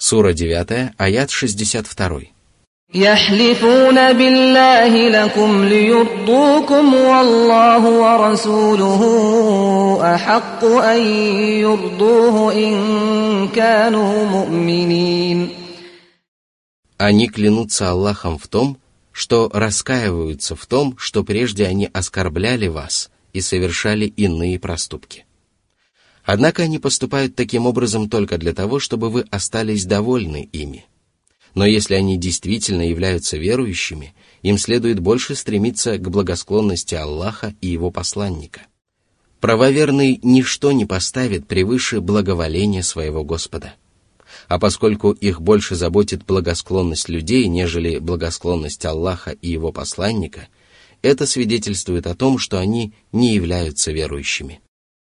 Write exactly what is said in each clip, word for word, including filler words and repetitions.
Сура девятая, аят шестьдесят два. يحلفون بالله لكم ليرضوكم والله ورسوله أحق أن يرضوه إن كانوا مؤمنين. Они клянутся Аллахом в том, что раскаиваются в том, что прежде они оскорбляли вас и совершали иные проступки. Однако они поступают таким образом только для того, чтобы вы остались довольны ими. Но если они действительно являются верующими, им следует больше стремиться к благосклонности Аллаха и Его посланника. Правоверный ничто не поставит превыше благоволения своего Господа. А поскольку их больше заботит благосклонность людей, нежели благосклонность Аллаха и Его посланника, это свидетельствует о том, что они не являются верующими.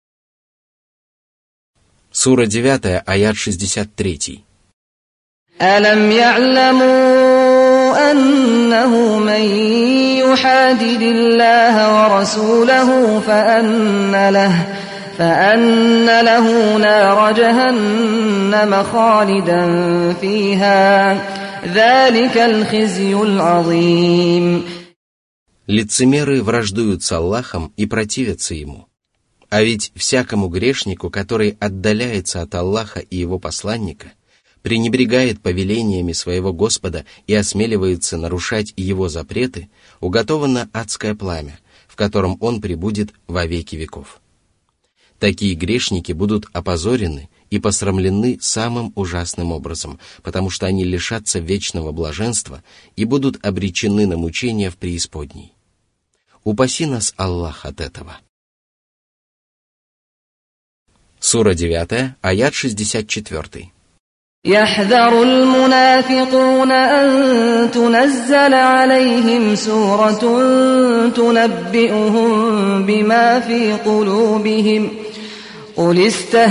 Сура девятая, аят шестьдесят три. أَلَمْ يَعْلَمُوا أَنَّهُ مَنْ يُحَادِدِ اللَّهَ وَرَسُولَهُ فَأَنَّ لَهُ فَأَنَّ لَهُ نَارَ جَهَنَّمَ خَالِدًا فِيهَا ذَلِكَ الْخِزْيُ الْعَظِيمُ. Лицемеры враждуют с Аллахом и противятся Ему. А ведь всякому грешнику, который отдаляется от Аллаха и Его посланника, пренебрегает повелениями своего Господа и осмеливается нарушать Его запреты, уготовано адское пламя, в котором он пребудет во веки веков. Такие грешники будут опозорены и посрамлены самым ужасным образом, потому что они лишатся вечного блаженства и будут обречены на мучения в преисподней. Упаси нас Аллах от этого. Сура девятая, аят шестьдесят четыре. يحذر المنافقون أن تنزل عليهم سورة تنبئهم بما في قلوبهم قل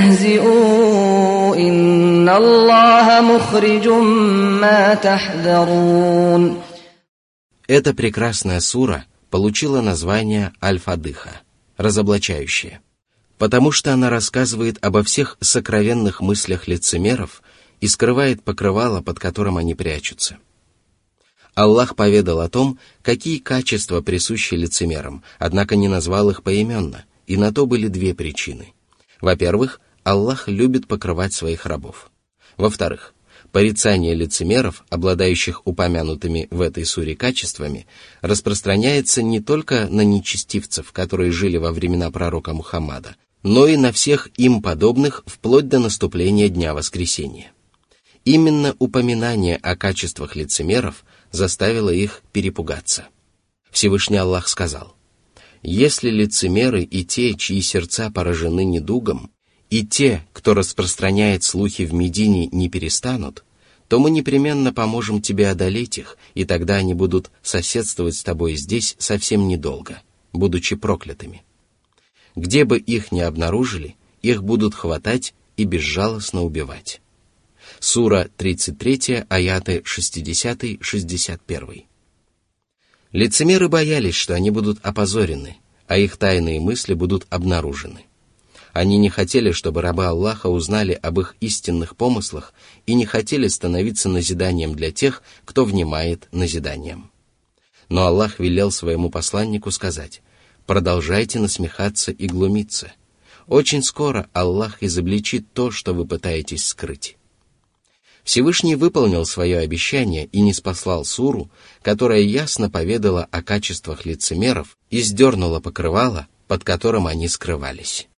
استهزئوا إن الله مخرج ما تحذرون. Эта прекрасная сура получила название Аль-Фадыха, разоблачающая, потому что она рассказывает обо всех сокровенных мыслях лицемеров и скрывает покрывало, под которым они прячутся. Аллах поведал о том, какие качества присущи лицемерам, однако не назвал их поименно, и на то были две причины. Во-первых, Аллах любит покрывать своих рабов. Во-вторых, порицание лицемеров, обладающих упомянутыми в этой суре качествами, распространяется не только на нечестивцев, которые жили во времена пророка Мухаммада, но и на всех им подобных вплоть до наступления Дня Воскресения. Именно упоминание о качествах лицемеров заставило их перепугаться. Всевышний Аллах сказал: «Если лицемеры и те, чьи сердца поражены недугом, и те, кто распространяет слухи в Медине, не перестанут, то мы непременно поможем тебе одолеть их, и тогда они будут соседствовать с тобой здесь совсем недолго, будучи проклятыми. Где бы их ни обнаружили, их будут хватать и безжалостно убивать». Сура тридцать три, аяты шестьдесят шестьдесят один. Лицемеры боялись, что они будут опозорены, а их тайные мысли будут обнаружены. Они не хотели, чтобы рабы Аллаха узнали об их истинных помыслах и не хотели становиться назиданием для тех, кто внимает назиданием. Но Аллах велел своему посланнику сказать: «Продолжайте насмехаться и глумиться. Очень скоро Аллах изобличит то, что вы пытаетесь скрыть». Всевышний выполнил свое обещание и ниспослал суру, которая ясно поведала о качествах лицемеров и сдернула покрывало, под которым они скрывались.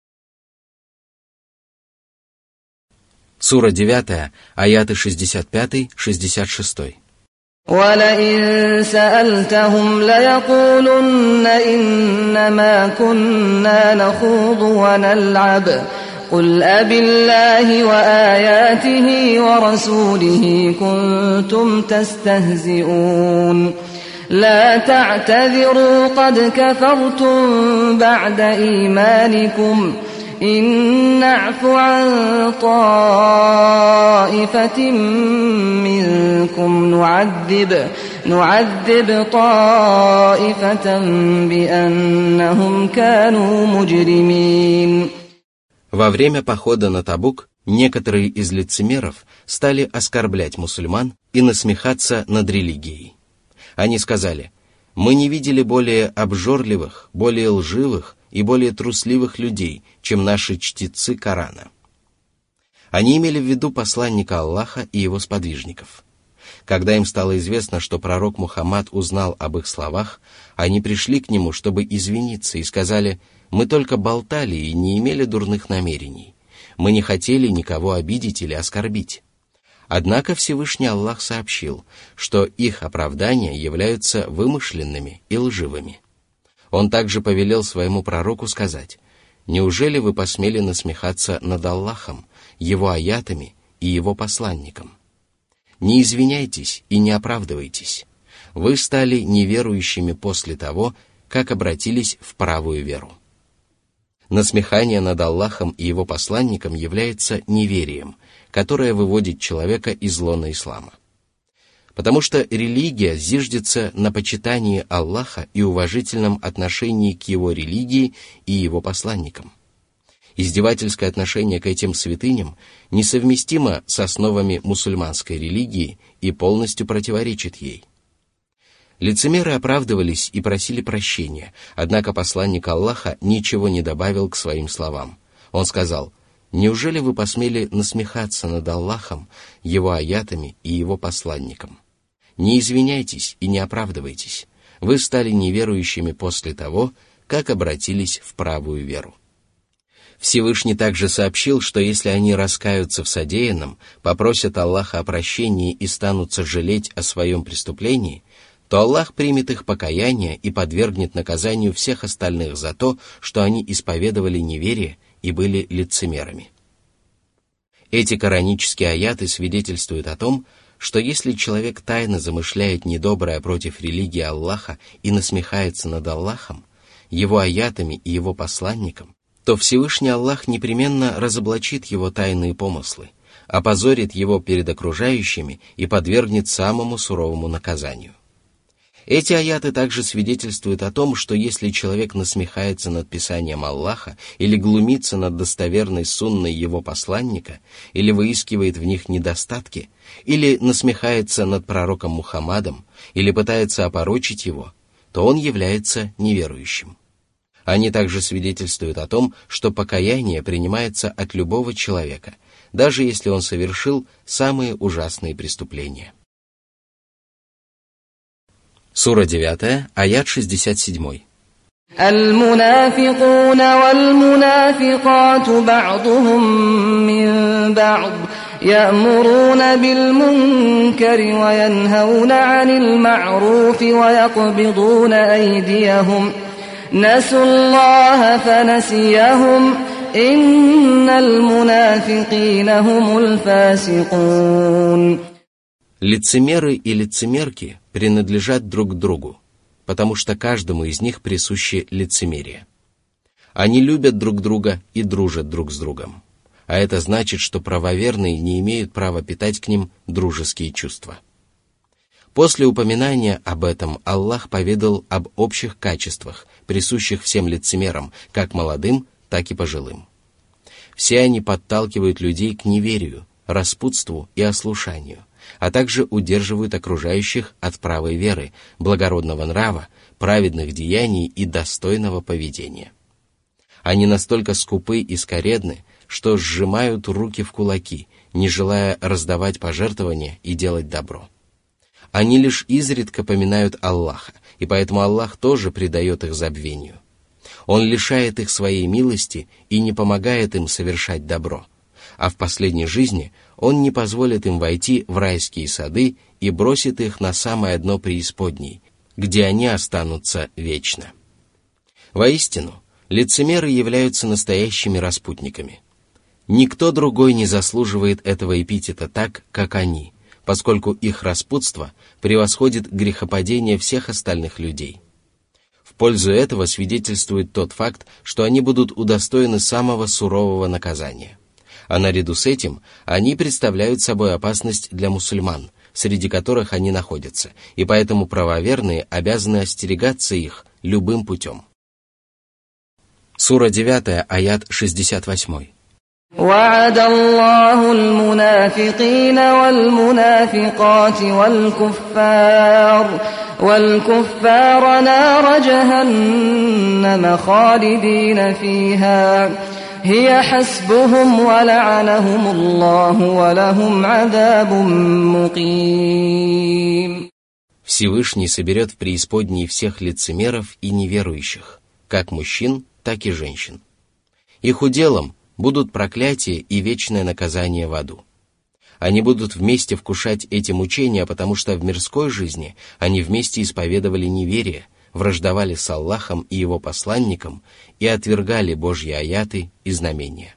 Сура девятая, аяты шестьдесят пять шестьдесят шесть. وَلَئِن سَأَلْتَهُمْ لَيَقُولُنَّ إِنَّمَا كُنَّا نَخُوضُ وَنَلْعَبُ قُلْ أَبِاللَّهِ وَآيَاتِهِ وَرَسُولِهِ كُنتُمْ تَسْتَهْزِئُونَ لَا تَعْتَذِرُوا قَدْ كَفَرْتُمْ بَعْدَ إِيمَانِكُمْ إِن نَّعْفُ عَن طَائِفَةٍ مِّنكُمْ نُعَذِّبْ نُعَذِّبْ طَائِفَةً بِأَنَّهُمْ كَانُوا مُجْرِمِينَ. Во время похода на Табук Некоторые из лицемеров стали оскорблять мусульман и насмехаться над религией. Они сказали: «Мы не видели более обжорливых, более лживых и более трусливых людей, чем наши чтецы Корана». Они имели в виду посланника Аллаха и его сподвижников. Когда им стало известно, что пророк Мухаммад узнал об их словах, они пришли к нему, чтобы извиниться, и сказали: «Мы только болтали и не имели дурных намерений. Мы не хотели никого обидеть или оскорбить». Однако Всевышний Аллах сообщил, что их оправдания являются вымышленными и лживыми. Он также повелел своему пророку сказать: «Неужели вы посмели насмехаться над Аллахом, его аятами и его посланником? Не извиняйтесь и не оправдывайтесь. Вы стали неверующими после того, как обратились в правую веру». Насмехание над Аллахом и его посланником является неверием, которое выводит человека из лона ислама. Потому что религия зиждется на почитании Аллаха и уважительном отношении к его религии и его посланникам. Издевательское отношение к этим святыням несовместимо с основами мусульманской религии и полностью противоречит ей. Лицемеры оправдывались и просили прощения, однако посланник Аллаха ничего не добавил к своим словам. Он сказал: «Неужели вы посмели насмехаться над Аллахом, его аятами и его посланником? Не извиняйтесь и не оправдывайтесь. Вы стали неверующими после того, как обратились в правую веру». Всевышний также сообщил, что если они раскаются в содеянном, попросят Аллаха о прощении и станут сожалеть о своем преступлении, то Аллах примет их покаяние и подвергнет наказанию всех остальных за то, что они исповедовали неверие и были лицемерами. Эти коранические аяты свидетельствуют о том, что если человек тайно замышляет недоброе против религии Аллаха и насмехается над Аллахом, его аятами и его посланником, то Всевышний Аллах непременно разоблачит его тайные помыслы, опозорит его перед окружающими и подвергнет самому суровому наказанию. Эти аяты также свидетельствуют о том, что если человек насмехается над писанием Аллаха или глумится над достоверной сунной его посланника, или выискивает в них недостатки, или насмехается над пророком Мухаммадом, или пытается опорочить его, то он является неверующим. Они также свидетельствуют о том, что покаяние принимается от любого человека, даже если он совершил самые ужасные преступления. Сура девятая, аят шестьдесят семь. المنافقون والمنافقات بعضهم من بعض يأمرون بالمنكر وينهون عن المعروف ويقبضون أيديهم نسوا الله فنسيهم إن المنافقين هم الفاسقون. Лицемеры и лицемерки принадлежат друг другу, потому что каждому из них присуще лицемерие. Они любят друг друга и дружат друг с другом, а это значит, что правоверные не имеют права питать к ним дружеские чувства. После упоминания об этом Аллах поведал об общих качествах, присущих всем лицемерам, как молодым, так и пожилым. Все они подталкивают людей к неверию, распутству и ослушанию, а также удерживают окружающих от правой веры, благородного нрава, праведных деяний и достойного поведения. Они настолько скупы и скоредны, что сжимают руки в кулаки, не желая раздавать пожертвования и делать добро. Они лишь изредка поминают Аллаха, и поэтому Аллах тоже предает их забвению. Он лишает их своей милости и не помогает им совершать добро, а в последней жизни Он не позволит им войти в райские сады и бросит их на самое дно преисподней, где они останутся вечно. Воистину, лицемеры являются настоящими распутниками. Никто другой не заслуживает этого эпитета так, как они, поскольку их распутство превосходит грехопадение всех остальных людей. В пользу этого свидетельствует тот факт, что они будут удостоены самого сурового наказания. А наряду с этим они представляют собой опасность для мусульман, среди которых они находятся, и поэтому правоверные обязаны остерегаться их любым путем. Сура девятая, аят шестьдесят восемь. وعد الله المنافقين والمنافقات والكفار والكفار نار جهنم خالدين فيها هي حسبهم ولعنهم الله ولهم عذاب مقيم. Всевышний соберет в преисподней всех лицемеров и неверующих, как мужчин, так и женщин. Их уделом будут проклятие и вечное наказание в аду. Они будут вместе вкушать эти мучения, потому что в мирской жизни они вместе исповедовали неверие, враждовали с Аллахом и его посланником и отвергали Божьи аяты и знамения.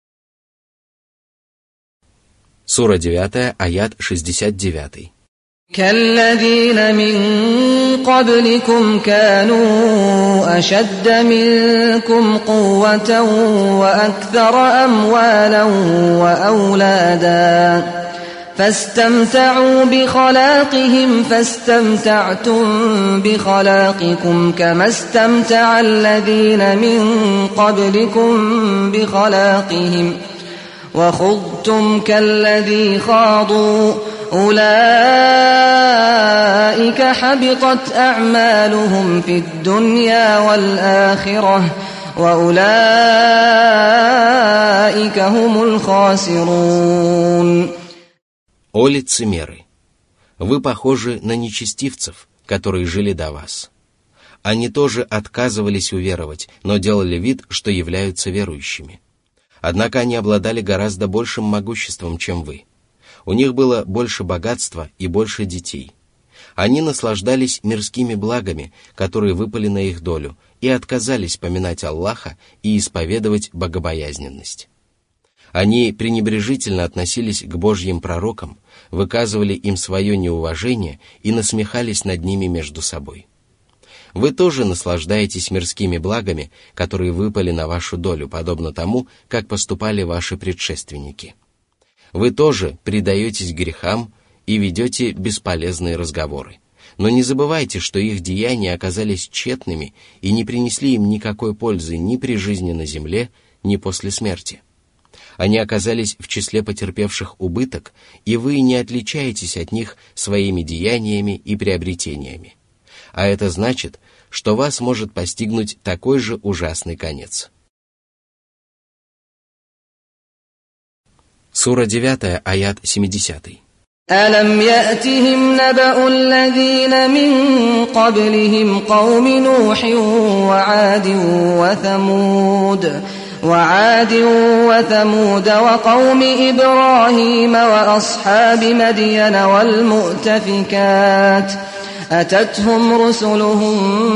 Сура девять, аят шестьдесят девять. كالذين من قبلكم كانوا أشد منكم قوة وأكثر أموالا وأولادا فاستمتعوا بخلاقهم فاستمتعتم بخلاقكم كما استمتع الذين من قبلكم بخلاقهم وخضتم كالذي خاضوا أولئك حبطت أعمالهم في الدنيا والآخرة وأولئك هم الخاسرون. О лицемеры! Вы похожи на нечестивцев, которые жили до вас. Они тоже отказывались уверовать, но делали вид, что являются верующими. Однако они обладали гораздо большим могуществом, чем вы. У них было больше богатства и больше детей. Они наслаждались мирскими благами, которые выпали на их долю, и отказались поминать Аллаха и исповедовать богобоязненность. Они пренебрежительно относились к Божьим пророкам, выказывали им свое неуважение и насмехались над ними между собой. Вы тоже наслаждаетесь мирскими благами, которые выпали на вашу долю, подобно тому, как поступали ваши предшественники. Вы тоже предаетесь грехам и ведете бесполезные разговоры. Но не забывайте, что их деяния оказались тщетными и не принесли им никакой пользы ни при жизни на земле, ни после смерти. Они оказались в числе потерпевших убыток, и вы не отличаетесь от них своими деяниями и приобретениями. А это значит, что вас может постигнуть такой же ужасный конец. Сура девять, аят семьдесят. ألم يأتهم نبأ الذين من قبلهم قوم نوح وعاد وثمود وعاد وثمود وقوم إبراهيم وأصحاب مدين والمؤتفكات أتتهم رسلهم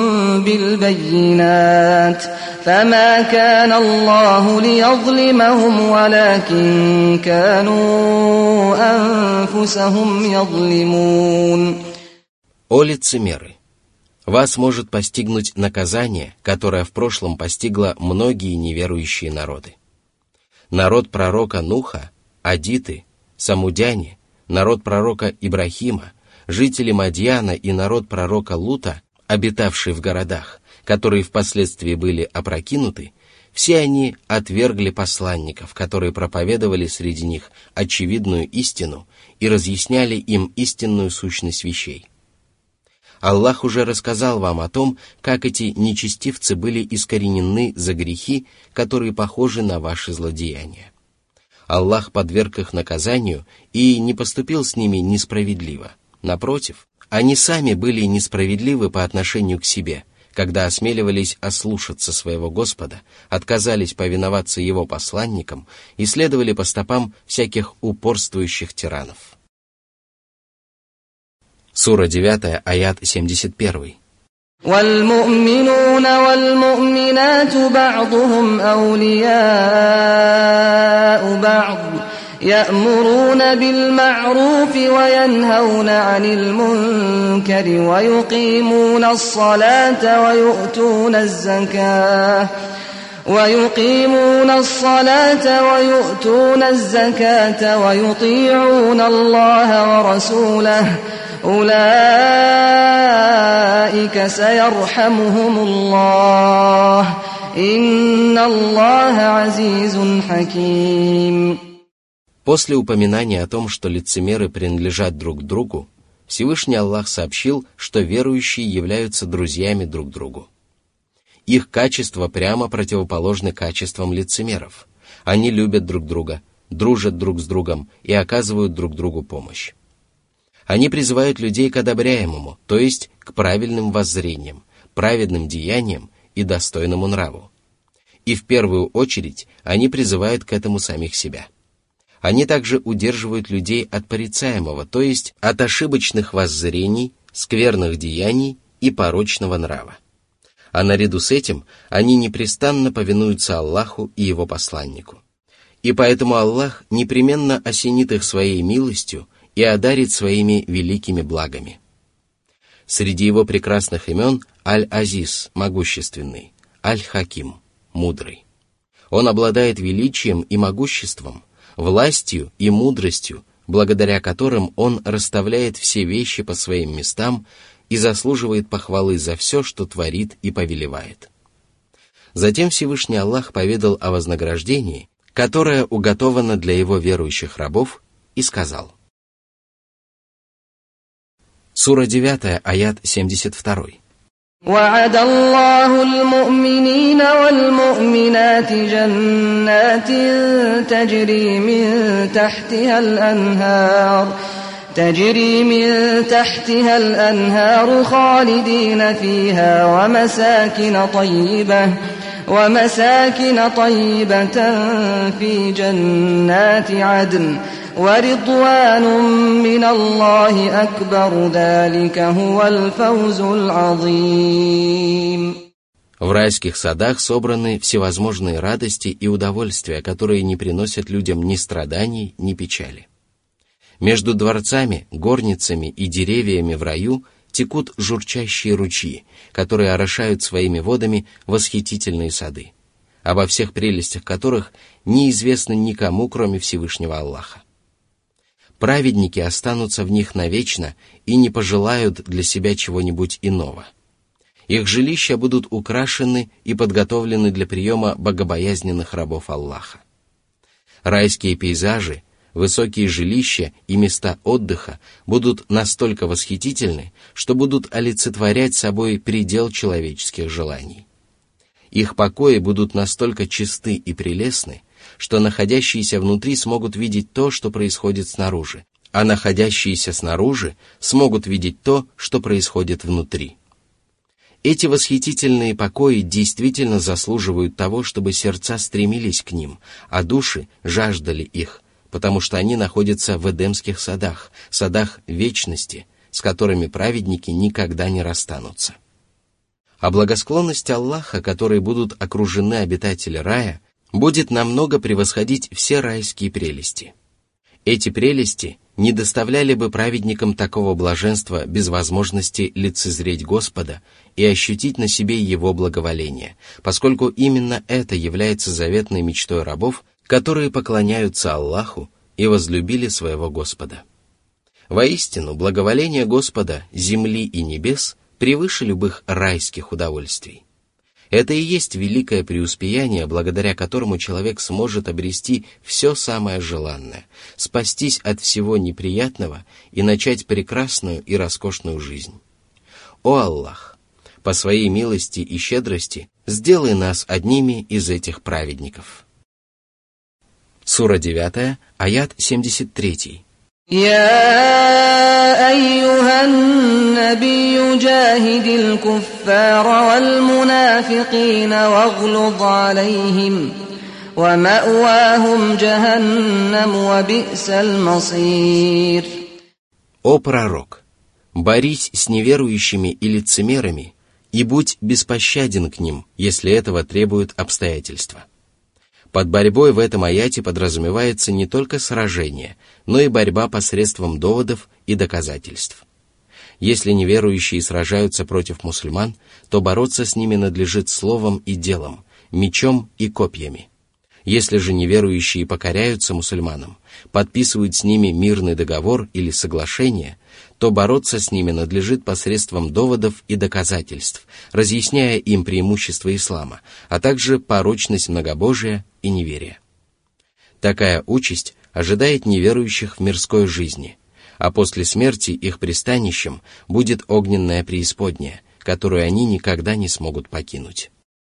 بالبينات فما كان الله ليظلمهم ولكن كانوا أنفسهم يظلمون. О лицемеры! Вас может постигнуть наказание, которое в прошлом постигло многие неверующие народы. Народ пророка Нуха, адиты, самудяне, народ пророка Ибрахима, жители Мадьяна и народ пророка Лута, обитавшие в городах, которые впоследствии были опрокинуты, все они отвергли посланников, которые проповедовали среди них очевидную истину и разъясняли им истинную сущность вещей. Аллах уже рассказал вам о том, как эти нечестивцы были искоренены за грехи, которые похожи на ваши злодеяния. Аллах подверг их наказанию и не поступил с ними несправедливо. Напротив, они сами были несправедливы по отношению к себе, когда осмеливались ослушаться своего Господа, отказались повиноваться Его посланникам и следовали по стопам всяких упорствующих тиранов. Сура девять, аят семьдесят один. والمؤمنون والمؤمنات بعضهم أولياء بعض يأمرون بالمعروف وينهون عن المنكر ويقيمون الصلاة ويؤتون الزكاة ويقيمون الصلاة ويؤتون الزكاة ويطيعون الله ورسوله أولئك سيرحمهم الله Инна Аллаха азизун хаким. После упоминания о том, что лицемеры принадлежат друг другу, Всевышний Аллах сообщил, что верующие являются друзьями друг другу. Их качества прямо противоположны качествам лицемеров. Они любят друг друга, дружат друг с другом и оказывают друг другу помощь. Они призывают людей к одобряемому, то есть к правильным воззрениям, праведным деяниям и достойному нраву. И в первую очередь они призывают к этому самих себя. Они также удерживают людей от порицаемого, то есть от ошибочных воззрений, скверных деяний и порочного нрава. А наряду с этим они непрестанно повинуются Аллаху и Его посланнику. И поэтому Аллах непременно осенит их своей милостью и одарит своими великими благами. Среди Его прекрасных имен Аль-Азиз – могущественный, Аль-Хаким – мудрый. Он обладает величием и могуществом, властью и мудростью, благодаря которым он расставляет все вещи по своим местам и заслуживает похвалы за все, что творит и повелевает. Затем Всевышний Аллах поведал о вознаграждении, которое уготовано для его верующих рабов, и сказал. Сура девять, аят семьдесят два. وعد الله المؤمنين والمؤمنات جنات تجري من تحتها الأنهار تجري من تحتها الأنهار خالدين فيها ومساكن طيبة ومساكن طيبة في جنات عدن ورضوان من الله أكبر ذلك هو الفوز العظيم. В райских садах собраны всевозможные радости и удовольствия, которые не приносят людям ни страданий, ни печали. Между дворцами, горницами и деревьями в раю текут журчащие ручьи, которые орошают своими водами восхитительные сады, обо всех прелестях которых неизвестно никому, кроме Всевышнего Аллаха. Праведники останутся в них навечно и не пожелают для себя чего-нибудь иного. Их жилища будут украшены и подготовлены для приема богобоязненных рабов Аллаха. Райские пейзажи, высокие жилища и места отдыха будут настолько восхитительны, что будут олицетворять собой предел человеческих желаний. Их покои будут настолько чисты и прелестны, что находящиеся внутри смогут видеть то, что происходит снаружи, а находящиеся снаружи смогут видеть то, что происходит внутри. Эти восхитительные покои действительно заслуживают того, чтобы сердца стремились к ним, а души жаждали их, потому что они находятся в Эдемских садах, садах вечности, с которыми праведники никогда не расстанутся. А благосклонность Аллаха, которой будут окружены обитатели рая, будет намного превосходить все райские прелести. Эти прелести не доставляли бы праведникам такого блаженства без возможности лицезреть Господа и ощутить на себе Его благоволение, поскольку именно это является заветной мечтой рабов, которые поклоняются Аллаху и возлюбили своего Господа. Воистину, благоволение Господа, земли и небес превыше любых райских удовольствий. Это и есть великое преуспеяние, благодаря которому человек сможет обрести все самое желанное, спастись от всего неприятного и начать прекрасную и роскошную жизнь. О Аллах! По своей милости и щедрости сделай нас одними из этих праведников. Сура девять, аят семьдесят три. يا أيها النبي جاهد الكفار والمنافقين واغلظ عليهم ومأواهم جهنم وبئس المصير. О пророк! Борись с неверующими и лицемерами и будь беспощаден к ним, если этого требуют обстоятельства. Под борьбой в этом аяте подразумевается не только сражение, но и борьба посредством доводов и доказательств. Если неверующие сражаются против мусульман, то бороться с ними надлежит словом и делом, мечом и копьями. Если же неверующие покоряются мусульманам, подписывают с ними мирный договор или соглашение, то бороться с ними надлежит посредством доводов и доказательств, разъясняя им преимущества ислама, а также порочность многобожия и неверия. Такая участь ожидает неверующих в мирской жизни, а после смерти их пристанищем будет огненная преисподняя, которую они никогда не смогут покинуть.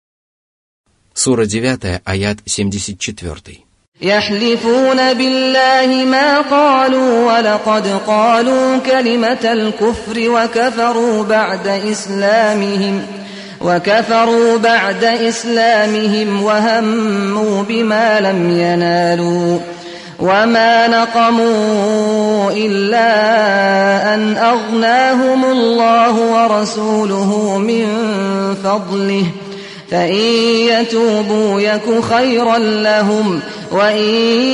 Сура девять, аят семьдесят четыре. يحلفون بالله ما قالوا ولقد قالوا كلمة الكفر وكفروا بعد إسلامهم وكفروا بعد إسلامهم وهموا بما لم ينالوا وما نقموا إلا أن أغناهم الله ورسوله من فضله فإن يتوبوا يك خيرا لهم وإن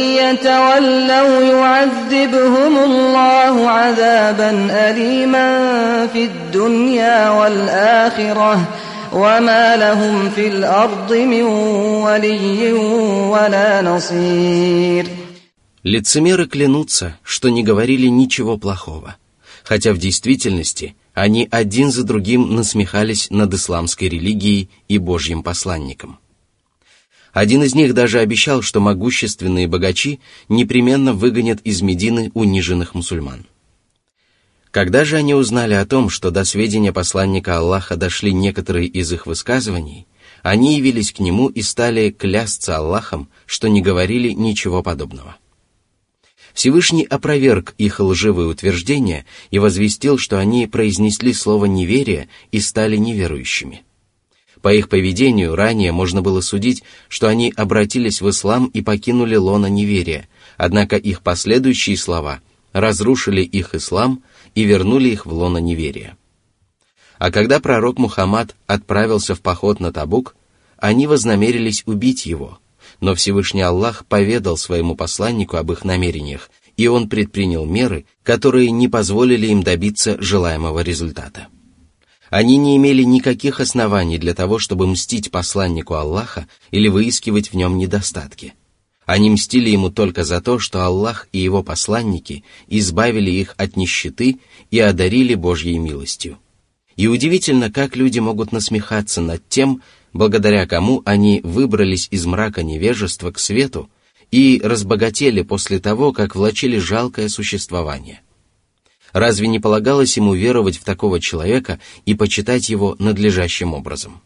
يتولوا يعذبهم الله عذابا أليما في الدنيا والآخرة وما لهم في الأرض من ولي ولا نصير. Лицемеры клянутся, что не говорили ничего плохого, хотя в действительности они один за другим насмехались над исламской религией и Божьим посланником. Один из них даже обещал, что могущественные богачи непременно выгонят из Медины униженных мусульман. Когда же они узнали о том, что до сведения посланника Аллаха дошли некоторые из их высказываний, они явились к нему и стали клясться Аллахом, что не говорили ничего подобного. Всевышний опроверг их лживые утверждения и возвестил, что они произнесли слово «неверие» и стали неверующими. По их поведению ранее можно было судить, что они обратились в ислам и покинули лоно неверия, однако их последующие слова разрушили их ислам и вернули их в лоно неверия. А когда пророк Мухаммад отправился в поход на Табук, они вознамерились убить его, но Всевышний Аллах поведал своему посланнику об их намерениях, и он предпринял меры, которые не позволили им добиться желаемого результата. Они не имели никаких оснований для того, чтобы мстить посланнику Аллаха или выискивать в нем недостатки. Они мстили ему только за то, что Аллах и его посланники избавили их от нищеты и одарили Божьей милостью. И удивительно, как люди могут насмехаться над тем, благодаря кому они выбрались из мрака невежества к свету и разбогатели после того, как влачили жалкое существование. Разве не полагалось ему веровать в такого человека и почитать его надлежащим образом?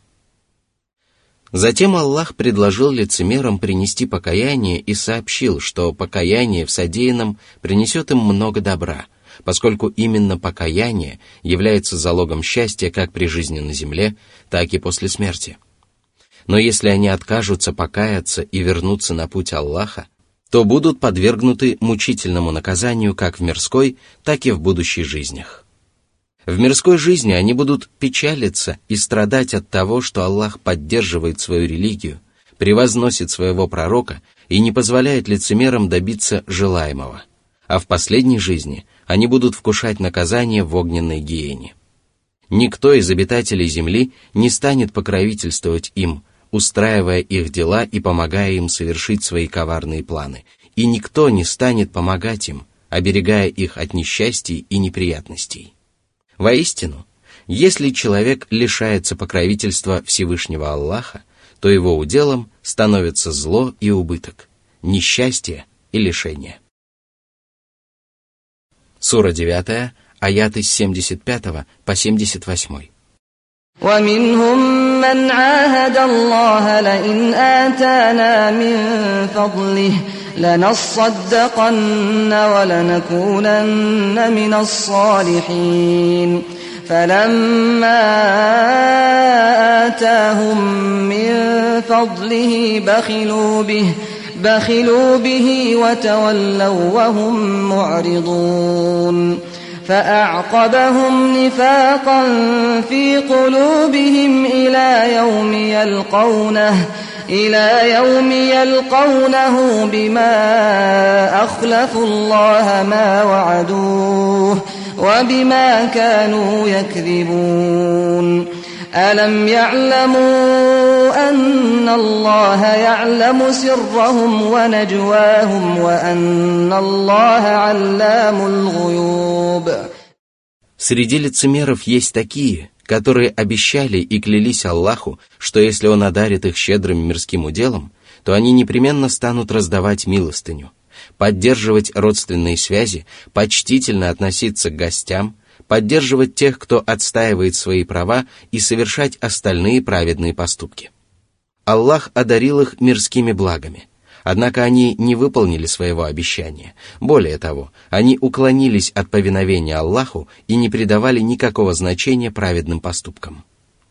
Затем Аллах предложил лицемерам принести покаяние и сообщил, что покаяние в содеянном принесет им много добра, поскольку именно покаяние является залогом счастья как при жизни на земле, так и после смерти. Но если они откажутся покаяться и вернуться на путь Аллаха, то будут подвергнуты мучительному наказанию как в мирской, так и в будущей жизнях. В мирской жизни они будут печалиться и страдать от того, что Аллах поддерживает свою религию, превозносит своего пророка и не позволяет лицемерам добиться желаемого, а в последней жизни они будут вкушать наказание в огненной гиене. Никто из обитателей земли не станет покровительствовать им, устраивая их дела и помогая им совершить свои коварные планы, и никто не станет помогать им, оберегая их от несчастий и неприятностей. Воистину, если человек лишается покровительства Всевышнего Аллаха, то его уделом становится зло и убыток, несчастье и лишение. Сура девять, аяты с семьдесят пятого по семьдесят восьмой. ومنهم من عاهد الله لئن آتانا من فضله لنصدقن ولنكونن من الصالحين فلما آتاهم من فضله بخلوا به بخلوا به وتولوا وهم معرضون فأعقبهم نفاقا في قلوبهم إلى يوم يلقونه إلى يوم يلقونه بما أخلفوا الله ما وعدوه وبما كانوا يكذبون ألم يعلموا أن الله يعلم سرهم ونجواهم وأن الله علام الغيوب. Среди лицемеров есть такие, которые обещали и клялись Аллаху, что если Он одарит их щедрым мирским уделом, то они непременно станут раздавать милостыню, поддерживать родственные связи, почтительно относиться к гостям, поддерживать тех, кто отстаивает свои права, и совершать остальные праведные поступки. Аллах одарил их мирскими благами, однако они не выполнили своего обещания. Более того, они уклонились от повиновения Аллаху и не придавали никакого значения праведным поступкам.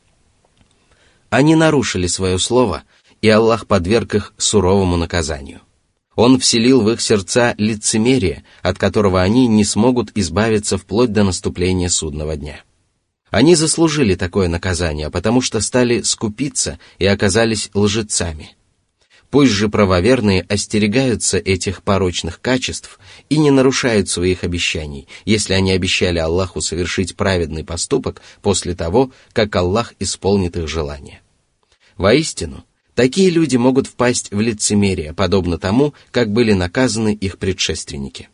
Они нарушили свое слово, и Аллах подверг их суровому наказанию. Он вселил в их сердца лицемерие, от которого они не смогут избавиться вплоть до наступления судного дня. Они заслужили такое наказание, потому что стали скупиться и оказались лжецами. Пусть же правоверные остерегаются этих порочных качеств и не нарушают своих обещаний, если они обещали Аллаху совершить праведный поступок после того, как Аллах исполнит их желание. Воистину, такие люди могут впасть в лицемерие, подобно тому, как были наказаны их предшественники.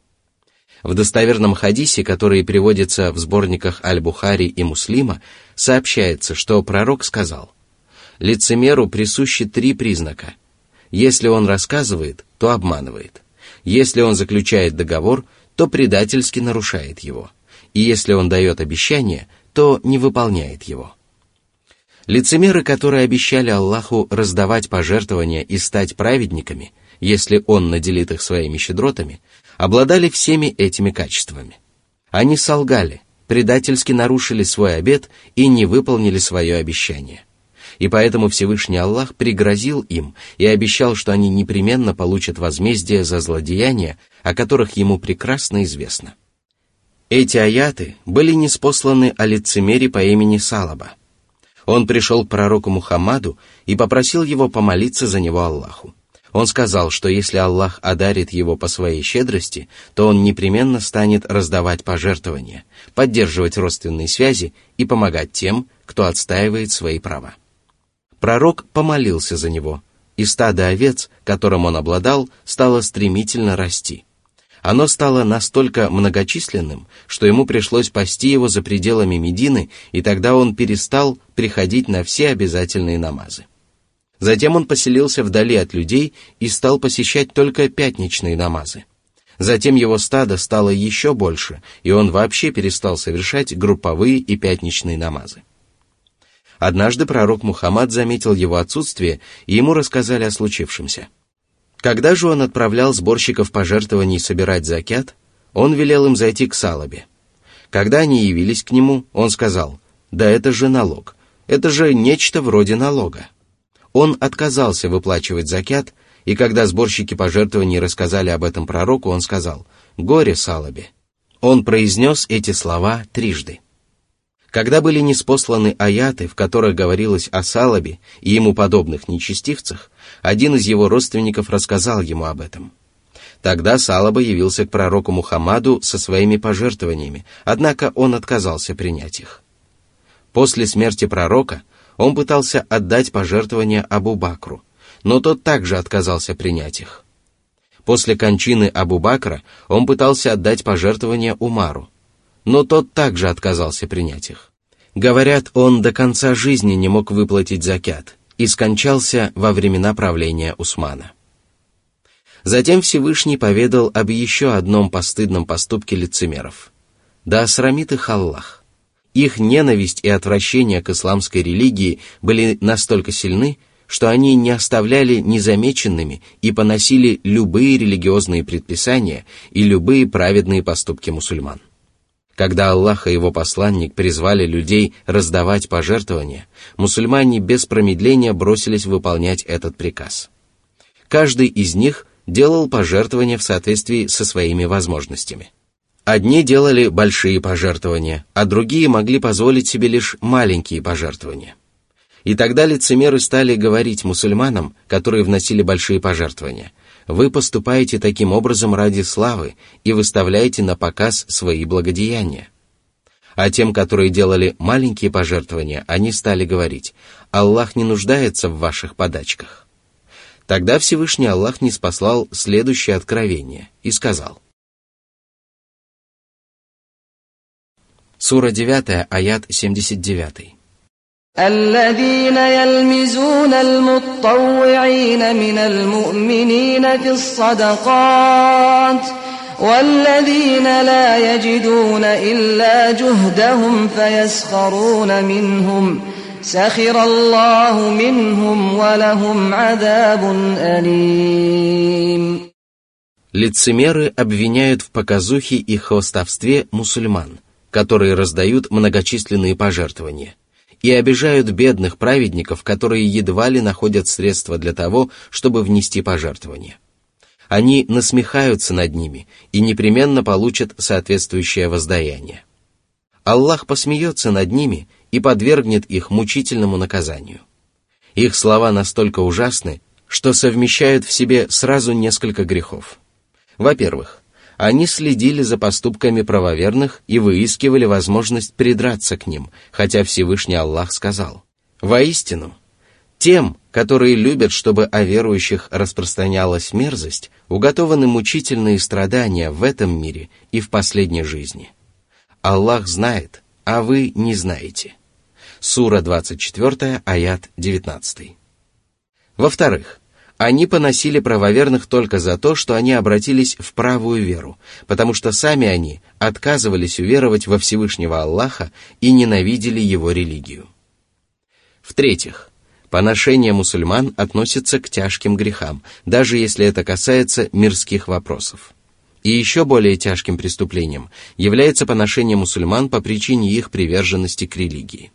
В достоверном хадисе, который приводится в сборниках Аль-Бухари и Муслима, сообщается, что пророк сказал: «Лицемеру присущи три признака. Если он рассказывает, то обманывает. Если он заключает договор, то предательски нарушает его. И если он дает обещание, то не выполняет его». Лицемеры, которые обещали Аллаху раздавать пожертвования и стать праведниками, если Он наделит их своими щедротами, обладали всеми этими качествами. Они солгали, предательски нарушили свой обет и не выполнили свое обещание. И поэтому Всевышний Аллах пригрозил им и обещал, что они непременно получат возмездие за злодеяния, о которых Ему прекрасно известно. Эти аяты были ниспосланы о лицемере по имени Салаба. Он пришел к пророку Мухаммаду и попросил его помолиться за него Аллаху. Он сказал, что если Аллах одарит его по своей щедрости, то он непременно станет раздавать пожертвования, поддерживать родственные связи и помогать тем, кто отстаивает свои права. Пророк помолился за него, и стадо овец, которым он обладал, стало стремительно расти. Оно стало настолько многочисленным, что ему пришлось пасти его за пределами Медины, и тогда он перестал приходить на все обязательные намазы. Затем он поселился вдали от людей и стал посещать только пятничные намазы. Затем его стадо стало еще больше, и он вообще перестал совершать групповые и пятничные намазы. Однажды пророк Мухаммад заметил его отсутствие, и ему рассказали о случившемся. Когда же он отправлял сборщиков пожертвований собирать закят, он велел им зайти к Салабе. Когда они явились к нему, он сказал: «Да это же налог, это же нечто вроде налога». Он отказался выплачивать закят, и когда сборщики пожертвований рассказали об этом пророку, он сказал: «Горе Салабе». Он произнес эти слова трижды. Когда были ниспосланы аяты, в которых говорилось о Салабе и ему подобных нечестивцах, один из его родственников рассказал ему об этом. Тогда Салаба явился к пророку Мухаммаду со своими пожертвованиями, однако он отказался принять их. После смерти пророка он пытался отдать пожертвования Абу Бакру, но тот также отказался принять их. После кончины Абу Бакра он пытался отдать пожертвования Умару, но тот также отказался принять их. Говорят, он до конца жизни не мог выплатить закят и скончался во времена правления Усмана. Затем Всевышний поведал об еще одном постыдном поступке лицемеров. Да осрамит их Аллах. Их ненависть и отвращение к исламской религии были настолько сильны, что они не оставляли незамеченными и поносили любые религиозные предписания и любые праведные поступки мусульман. Когда Аллах и его посланник призвали людей раздавать пожертвования, мусульмане без промедления бросились выполнять этот приказ. Каждый из них делал пожертвования в соответствии со своими возможностями. Одни делали большие пожертвования, а другие могли позволить себе лишь маленькие пожертвования. И тогда лицемеры стали говорить мусульманам, которые вносили большие пожертвования: «Вы поступаете таким образом ради славы и выставляете на показ свои благодеяния». А тем, которые делали маленькие пожертвования, они стали говорить: «Аллах не нуждается в ваших подачках». Тогда Всевышний Аллах ниспослал следующее откровение и сказал. Сура девять, аят семьдесят девять. الذين يلمزون المطوعين من المؤمنين في الصدقات والذين لا يجدون إلا جهدهم فيسخرون منهم سخر الله منهم ولهم عذاب أليم. Лицемеры обвиняют в показухе и хвастовстве мусульман, которые раздают многочисленные пожертвования, и обижают бедных праведников, которые едва ли находят средства для того, чтобы внести пожертвования. Они насмехаются над ними и непременно получат соответствующее воздаяние. Аллах посмеется над ними и подвергнет их мучительному наказанию. Их слова настолько ужасны, что совмещают в себе сразу несколько грехов. Во-первых, они следили за поступками правоверных и выискивали возможность придраться к ним, хотя Всевышний Аллах сказал: «Воистину, тем, которые любят, чтобы о верующих распространялась мерзость, уготованы мучительные страдания в этом мире и в последней жизни. Аллах знает, а вы не знаете». Сура двадцать четыре, аят девятнадцать. Во-вторых, они поносили правоверных только за то, что они обратились в правую веру, потому что сами они отказывались уверовать во Всевышнего Аллаха и ненавидели его религию. В-третьих, поношение мусульман относится к тяжким грехам, даже если это касается мирских вопросов. И еще более тяжким преступлением является поношение мусульман по причине их приверженности к религии.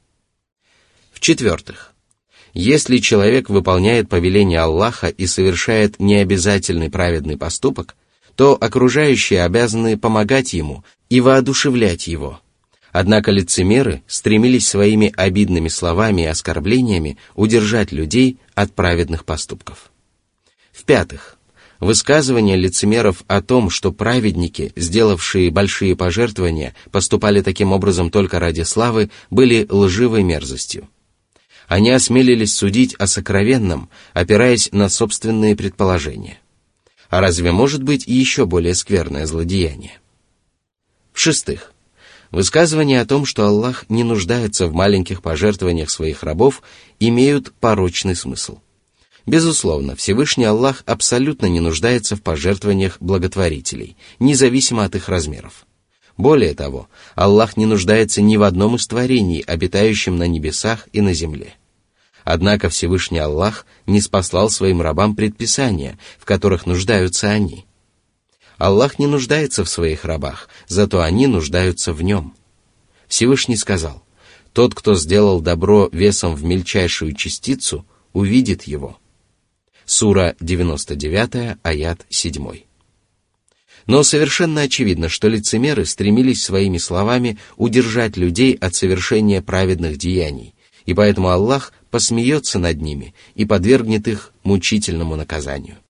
В-четвертых, если человек выполняет повеление Аллаха и совершает необязательный праведный поступок, то окружающие обязаны помогать ему и воодушевлять его. Однако лицемеры стремились своими обидными словами и оскорблениями удержать людей от праведных поступков. В-пятых, высказывания лицемеров о том, что праведники, сделавшие большие пожертвования, поступали таким образом только ради славы, были лживой мерзостью. Они осмелились судить о сокровенном, опираясь на собственные предположения. А разве может быть еще более скверное злодеяние? В-шестых, высказывания о том, что Аллах не нуждается в маленьких пожертвованиях своих рабов, имеют порочный смысл. Безусловно, Всевышний Аллах абсолютно не нуждается в пожертвованиях благотворителей, независимо от их размеров. Более того, Аллах не нуждается ни в одном из творений, обитающем на небесах и на земле. Однако Всевышний Аллах ниспослал своим рабам предписания, в которых нуждаются они. Аллах не нуждается в своих рабах, зато они нуждаются в нем. Всевышний сказал: «Тот, кто сделал добро весом в мельчайшую частицу, увидит его». Сура девяносто девять, аят семь. Но совершенно очевидно, что лицемеры стремились своими словами удержать людей от совершения праведных деяний, и поэтому Аллах посмеется над ними и подвергнет их мучительному наказанию.